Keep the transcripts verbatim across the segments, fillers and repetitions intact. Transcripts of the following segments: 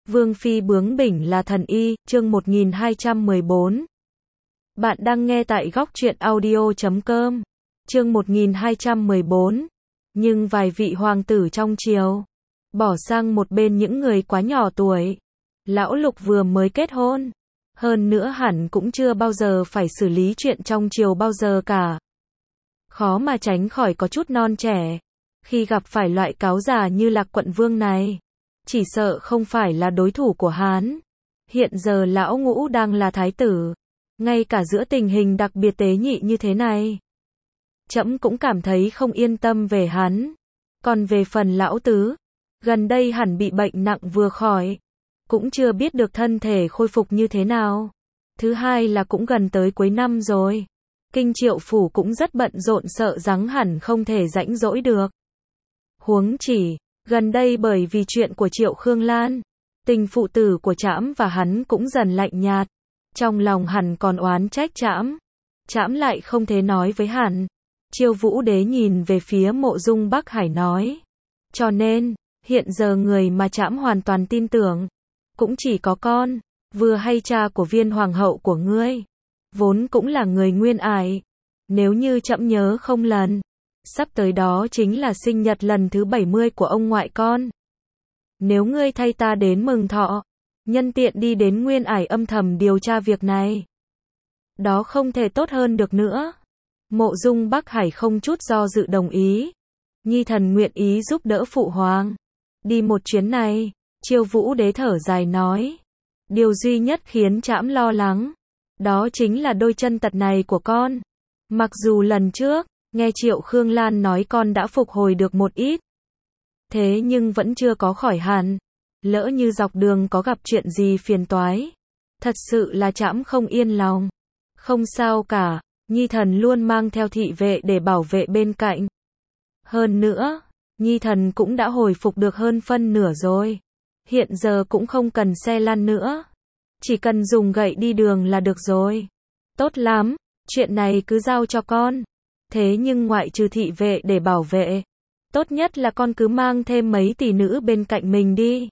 Vương phi bướng bỉnh là thần y, chương một nghìn hai trăm mười bốn. Bạn đang nghe tại góc truyện audio chấm com. Chương một nghìn hai trăm mười bốn. Nhưng vài vị hoàng tử trong triều bỏ sang một bên những người quá nhỏ tuổi. Lão Lục vừa mới kết hôn, hơn nữa hẳn cũng chưa bao giờ phải xử lý chuyện trong triều bao giờ cả. Khó mà tránh khỏi có chút non trẻ. Khi gặp phải loại cáo già như Lạc Quận Vương này, chỉ sợ không phải là đối thủ của hắn. Hiện giờ lão ngũ đang là thái tử, ngay cả giữa tình hình đặc biệt tế nhị như thế này, trẫm cũng cảm thấy không yên tâm về hắn. Còn về phần lão tứ, gần đây hẳn bị bệnh nặng vừa khỏi, cũng chưa biết được thân thể khôi phục như thế nào. Thứ hai là cũng gần tới cuối năm rồi, kinh triệu phủ cũng rất bận rộn, sợ rằng hẳn không thể rãnh rỗi được. Huống chỉ, gần đây bởi vì chuyện của Triệu Khương Lan, tình phụ tử của trẫm và hắn cũng dần lạnh nhạt, trong lòng hẳn còn oán trách trẫm, trẫm lại không thể nói với hắn. Chiêu Vũ Đế nhìn về phía Mộ Dung Bắc Hải nói, cho nên, hiện giờ người mà trẫm hoàn toàn tin tưởng, cũng chỉ có con, vừa hay cha của Viên hoàng hậu của ngươi, vốn cũng là người Nguyên Ải. Nếu như trẫm nhớ không lầm, sắp tới đó chính là sinh nhật lần thứ bảy mươi của ông ngoại con. Nếu ngươi thay ta đến mừng thọ, nhân tiện đi đến Nguyên Ải âm thầm điều tra việc này, đó không thể tốt hơn được nữa. Mộ Dung Bắc Hải không chút do dự đồng ý. Nhi thần nguyện ý giúp đỡ phụ hoàng đi một chuyến này. Chiêu Vũ Đế thở dài nói, điều duy nhất khiến trẫm lo lắng, đó chính là đôi chân tật này của con. Mặc dù lần trước nghe Triệu Khương Lan nói con đã phục hồi được một ít, thế nhưng vẫn chưa có khỏi hẳn. Lỡ như dọc đường có gặp chuyện gì phiền toái, thật sự là trẫm không yên lòng. Không sao cả, Nhi thần luôn mang theo thị vệ để bảo vệ bên cạnh. Hơn nữa, Nhi thần cũng đã hồi phục được hơn phân nửa rồi. Hiện giờ cũng không cần xe lăn nữa, chỉ cần dùng gậy đi đường là được rồi. Tốt lắm, chuyện này cứ giao cho con. Thế nhưng ngoại trừ thị vệ để bảo vệ, tốt nhất là con cứ mang thêm mấy tỷ nữ bên cạnh mình đi,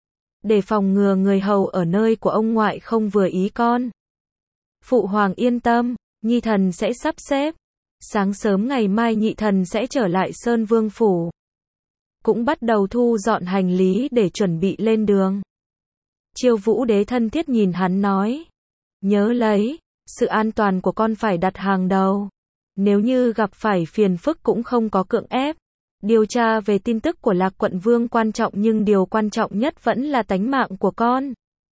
để phòng ngừa người hầu ở nơi của ông ngoại không vừa ý con. Phụ hoàng yên tâm, Nhi thần sẽ sắp xếp. Sáng sớm ngày mai Nhị thần sẽ trở lại Sơn Vương phủ, cũng bắt đầu thu dọn hành lý để chuẩn bị lên đường. Chiêu Vũ Đế thân thiết nhìn hắn nói, nhớ lấy, sự an toàn của con phải đặt hàng đầu. Nếu như gặp phải phiền phức cũng không có cưỡng ép. Điều tra về tin tức của Lạc Quận Vương quan trọng, nhưng điều quan trọng nhất vẫn là tánh mạng của con.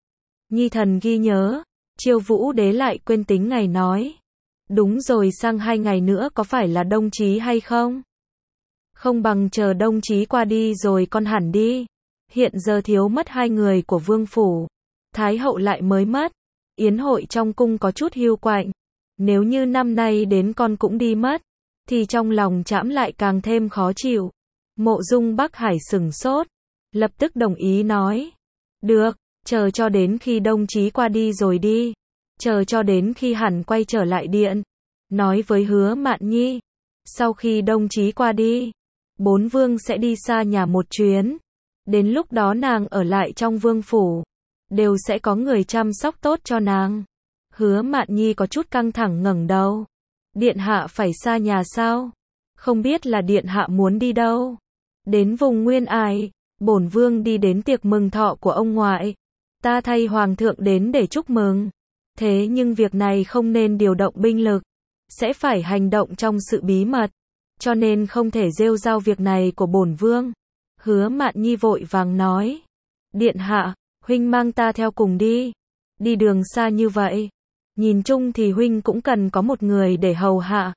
Nhi thần ghi nhớ. Chiêu Vũ Đế lại quên tính ngày nói, đúng rồi, sang hai ngày nữa có phải là đông chí hay không? Không bằng chờ đông chí qua đi rồi con hẳn đi. Hiện giờ thiếu mất hai người của vương phủ, thái hậu lại mới mất, yến hội trong cung có chút hiu quạnh. Nếu như năm nay đến con cũng đi mất, thì trong lòng trẫm lại càng thêm khó chịu. Mộ Dung Bắc Hải sừng sốt, lập tức đồng ý nói, được, chờ cho đến khi đông chí qua đi rồi đi, chờ cho đến khi hẳn quay trở lại điện, nói với Hứa Mạn Nhi, sau khi đông chí qua đi, bốn vương sẽ đi xa nhà một chuyến, đến lúc đó nàng ở lại trong vương phủ, đều sẽ có người chăm sóc tốt cho nàng. Hứa Mạn Nhi có chút căng thẳng ngẩng đầu, điện hạ phải xa nhà sao? Không biết là điện hạ muốn đi đâu? Đến vùng Nguyên Ải, bổn vương đi đến tiệc mừng thọ của ông ngoại, ta thay hoàng thượng đến để chúc mừng. Thế nhưng việc này không nên điều động binh lực, sẽ phải hành động trong sự bí mật, cho nên không thể rêu rao việc này của bổn vương. Hứa Mạn Nhi vội vàng nói, điện hạ, huynh mang ta theo cùng đi. Đi đường xa như vậy, nhìn chung thì huynh cũng cần có một người để hầu hạ.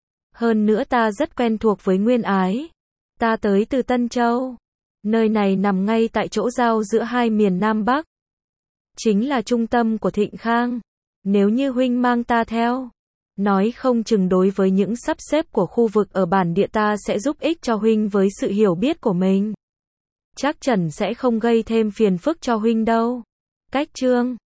Hơn nữa ta rất quen thuộc với Nguyên Ái. Ta tới từ Tân Châu, nơi này nằm ngay tại chỗ giao giữa hai miền Nam Bắc, chính là trung tâm của Thịnh Khang. Nếu như huynh mang ta theo, nói không chừng đối với những sắp xếp của khu vực ở bản địa ta sẽ giúp ích cho huynh với sự hiểu biết của mình. Chắc chắn sẽ không gây thêm phiền phức cho huynh đâu. Cách chương